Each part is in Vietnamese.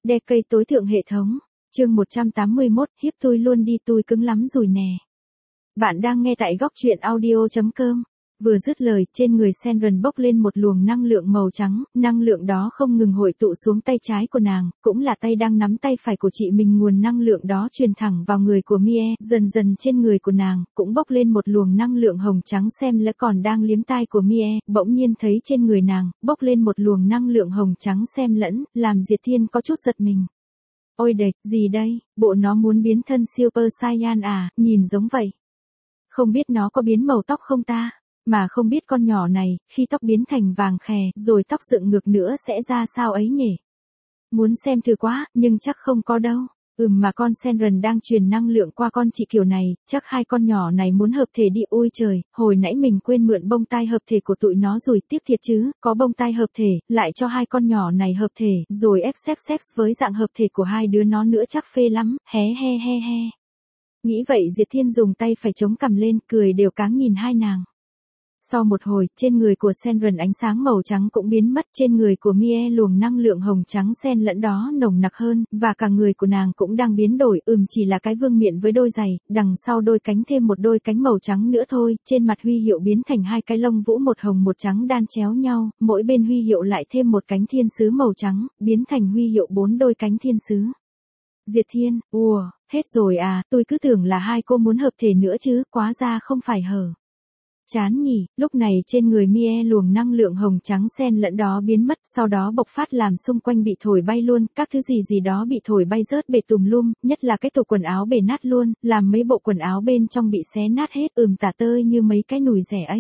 Đe cây tối thượng hệ thống. Chương 181, hiếp tôi luôn đi tôi cứng lắm rồi nè. Bạn đang nghe tại góc truyện audio.com. Vừa dứt lời, trên người Senran bốc lên một luồng năng lượng màu trắng, năng lượng đó không ngừng hội tụ xuống tay trái của nàng, cũng là tay đang nắm tay phải của chị mình. Nguồn năng lượng đó truyền thẳng vào người của Mie, dần dần trên người của nàng, cũng bốc lên một luồng năng lượng hồng trắng. Xem lẽ còn đang liếm tai của Mie, bỗng nhiên thấy trên người nàng, bốc lên một luồng năng lượng hồng trắng xem lẫn, làm Diệt Thiên có chút giật mình. Ôi đệt, gì đây, bộ nó muốn biến thân Super Saiyan à, nhìn giống vậy. Không biết nó có biến màu tóc không ta? Mà không biết con nhỏ này, khi tóc biến thành vàng khè, rồi tóc dựng ngược nữa sẽ ra sao ấy nhỉ? Muốn xem thử quá, nhưng chắc không có đâu. Mà con Senran đang truyền năng lượng qua con chị kiểu này, chắc hai con nhỏ này muốn hợp thể đi. Ôi trời, hồi nãy mình quên mượn bông tai hợp thể của tụi nó rồi, tiếc thiệt chứ, có bông tai hợp thể, lại cho hai con nhỏ này hợp thể, rồi ép sex với dạng hợp thể của hai đứa nó nữa chắc phê lắm, hé he he he. Nghĩ vậy Diệt Thiên dùng tay phải chống cằm lên, cười đều cáng nhìn hai nàng. Sau một hồi, trên người của Senran ánh sáng màu trắng cũng biến mất, trên người của Mie luồng năng lượng hồng trắng xen lẫn đó nồng nặc hơn, và cả người của nàng cũng đang biến đổi. Chỉ là cái vương miện với đôi giày, đằng sau đôi cánh thêm một đôi cánh màu trắng nữa thôi, trên mặt huy hiệu biến thành hai cái lông vũ một hồng một trắng đan chéo nhau, mỗi bên huy hiệu lại thêm một cánh thiên sứ màu trắng, biến thành huy hiệu 4 đôi cánh thiên sứ. Diệt Thiên, hết rồi à, tôi cứ tưởng là hai cô muốn hợp thể nữa chứ, quá ra không phải hở. Chán nhỉ, lúc này trên người Mie luồng năng lượng hồng trắng xen lẫn đó biến mất, sau đó bộc phát làm xung quanh bị thổi bay luôn, các thứ gì đó bị thổi bay rớt bể tùm lum, nhất là cái tủ quần áo bể nát luôn, làm mấy bộ quần áo bên trong bị xé nát hết, tả tơi như mấy cái nùi rẻ ấy.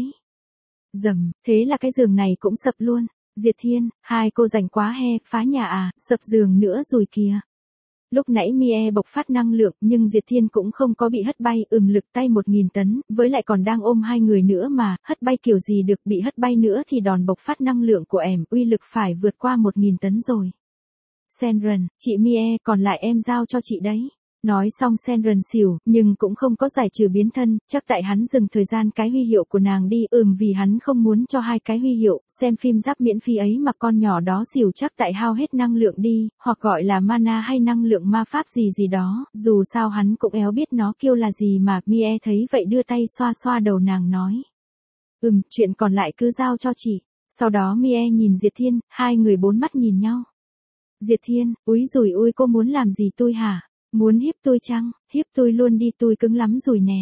Dầm, thế là cái giường này cũng sập luôn. Diệt Thiên, hai cô rảnh quá he, phá nhà à, sập giường nữa rồi kìa. Lúc nãy Mie bộc phát năng lượng, nhưng Diệt Thiên cũng không có bị hất bay, lực tay 1000 tấn, với lại còn đang ôm hai người nữa mà, hất bay kiểu gì được, bị hất bay nữa thì đòn bộc phát năng lượng của em, uy lực phải vượt qua 1000 tấn rồi. Senran, chị Mie, còn lại em giao cho chị đấy. Nói xong Senran xỉu, nhưng cũng không có giải trừ biến thân, chắc tại hắn dừng thời gian cái huy hiệu của nàng đi, vì hắn không muốn cho hai cái huy hiệu, xem phim giáp miễn phí ấy mà con nhỏ đó xỉu chắc tại hao hết năng lượng đi, hoặc gọi là mana hay năng lượng ma pháp gì đó, dù sao hắn cũng éo biết nó kêu là gì mà. Mie thấy vậy đưa tay xoa xoa đầu nàng nói. Chuyện còn lại cứ giao cho chị. Sau đó Mie nhìn Diệt Thiên, hai người bốn mắt nhìn nhau. Diệt Thiên, úi dùi ôi cô muốn làm gì tôi hả? Muốn hiếp tôi chăng? Hiếp tôi luôn đi tôi cứng lắm rồi nè.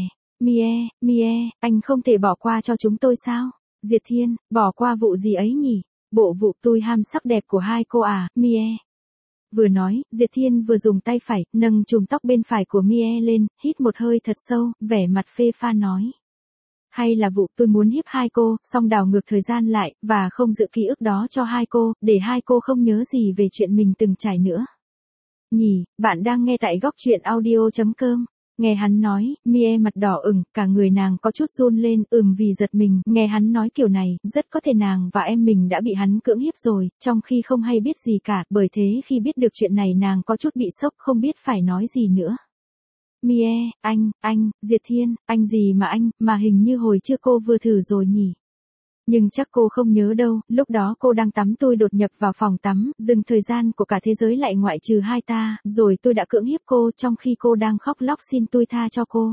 Mie, anh không thể bỏ qua cho chúng tôi sao? Diệt Thiên, bỏ qua vụ gì ấy nhỉ? Bộ vụ tôi ham sắc đẹp của hai cô à, Mie. Vừa nói, Diệt Thiên vừa dùng tay phải, nâng chùm tóc bên phải của Mie lên, hít một hơi thật sâu, vẻ mặt phê pha nói. Hay là vụ tôi muốn hiếp hai cô, xong đảo ngược thời gian lại, và không giữ ký ức đó cho hai cô, để hai cô không nhớ gì về chuyện mình từng trải nữa. Nhỉ, bạn đang nghe tại góc truyện audio.com. Nghe hắn nói, Mie mặt đỏ ửng, cả người nàng có chút run lên, vì giật mình, nghe hắn nói kiểu này, rất có thể nàng và em mình đã bị hắn cưỡng hiếp rồi, trong khi không hay biết gì cả, bởi thế khi biết được chuyện này nàng có chút bị sốc, không biết phải nói gì nữa. Mie, anh, Diệt Thiên, anh gì mà anh, mà hình như hồi trước cô vừa thử rồi nhỉ. Nhưng chắc cô không nhớ đâu, lúc đó cô đang tắm tôi đột nhập vào phòng tắm, dừng thời gian của cả thế giới lại ngoại trừ hai ta, rồi tôi đã cưỡng hiếp cô trong khi cô đang khóc lóc xin tôi tha cho cô.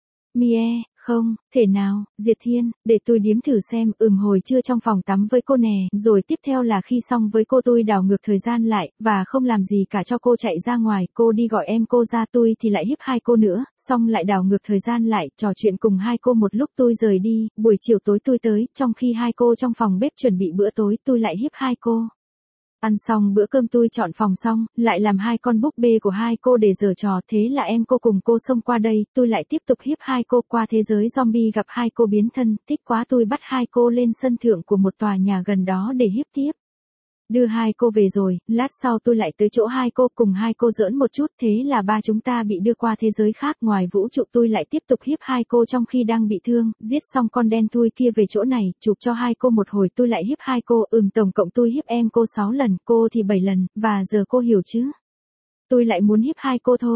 Mie, không, thể nào, Diệt Thiên, để tôi điếm thử xem, hồi chưa trong phòng tắm với cô nè, rồi tiếp theo là khi xong với cô tôi đảo ngược thời gian lại, và không làm gì cả cho cô chạy ra ngoài, cô đi gọi em cô ra tôi thì lại hiếp hai cô nữa, xong lại đảo ngược thời gian lại, trò chuyện cùng hai cô một lúc tôi rời đi, buổi chiều tối tôi tới, trong khi hai cô trong phòng bếp chuẩn bị bữa tối tôi lại hiếp hai cô. Ăn xong bữa cơm tôi chọn phòng xong, lại làm hai con búp bê của hai cô để giở trò, thế là em cô cùng cô xông qua đây, tôi lại tiếp tục hiếp hai cô qua thế giới zombie gặp hai cô biến thân, thích quá tôi bắt hai cô lên sân thượng của một tòa nhà gần đó để hiếp tiếp. Đưa hai cô về rồi, lát sau tôi lại tới chỗ hai cô cùng hai cô giỡn một chút, thế là ba chúng ta bị đưa qua thế giới khác ngoài vũ trụ tôi lại tiếp tục hiếp hai cô trong khi đang bị thương, giết xong con đen thui kia về chỗ này, chụp cho hai cô một hồi tôi lại hiếp hai cô, tổng cộng tôi hiếp em cô 6 lần, cô thì 7 lần, và giờ cô hiểu chứ? Tôi lại muốn hiếp hai cô thôi.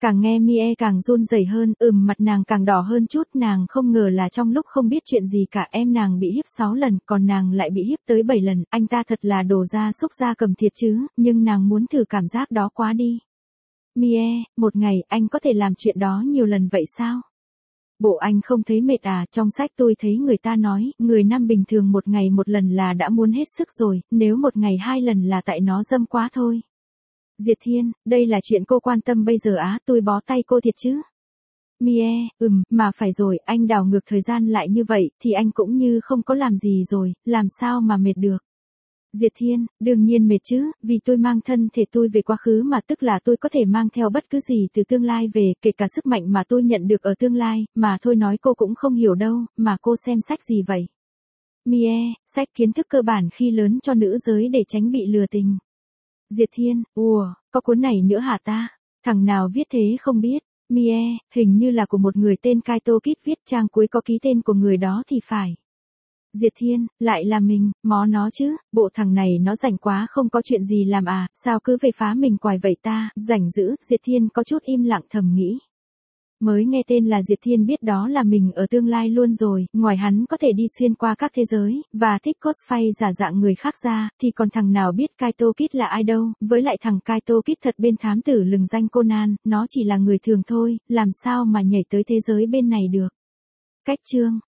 Càng nghe Mie càng run rẩy hơn, mặt nàng càng đỏ hơn chút, nàng không ngờ là trong lúc không biết chuyện gì cả em nàng bị hiếp 6 lần, còn nàng lại bị hiếp tới 7 lần, anh ta thật là đồ gia súc gia cầm thiệt chứ, nhưng nàng muốn thử cảm giác đó quá đi. Mie, một ngày anh có thể làm chuyện đó nhiều lần vậy sao? Bộ anh không thấy mệt à, trong sách tôi thấy người ta nói, người nam bình thường một ngày một lần là đã muốn hết sức rồi, nếu một ngày 2 lần là tại nó dâm quá thôi. Diệt Thiên, đây là chuyện cô quan tâm bây giờ á, tôi bó tay cô thiệt chứ. Mie, mà phải rồi, anh đảo ngược thời gian lại như vậy, thì anh cũng như không có làm gì rồi, làm sao mà mệt được. Diệt Thiên, đương nhiên mệt chứ, vì tôi mang thân thể tôi về quá khứ mà tức là tôi có thể mang theo bất cứ gì từ tương lai về, kể cả sức mạnh mà tôi nhận được ở tương lai, mà thôi nói cô cũng không hiểu đâu, mà cô xem sách gì vậy? Mie, sách kiến thức cơ bản khi lớn cho nữ giới để tránh bị lừa tình. Diệt Thiên, có cuốn này nữa hả ta? Thằng nào viết thế không biết. Mie, hình như là của một người tên Kaito Kid viết, trang cuối có ký tên của người đó thì phải. Diệt Thiên, lại là mình, mó nó chứ, bộ thằng này nó rảnh quá không có chuyện gì làm à, sao cứ về phá mình quài vậy ta, rảnh dữ, Diệt Thiên có chút im lặng thầm nghĩ. Mới nghe tên là Diệt Thiên biết đó là mình ở tương lai luôn rồi, ngoài hắn có thể đi xuyên qua các thế giới, và thích cosplay giả dạng người khác ra, thì còn thằng nào biết Kaito Kid là ai đâu, với lại thằng Kaito Kid thật bên thám tử lừng danh Conan, nó chỉ là người thường thôi, làm sao mà nhảy tới thế giới bên này được. Cách chương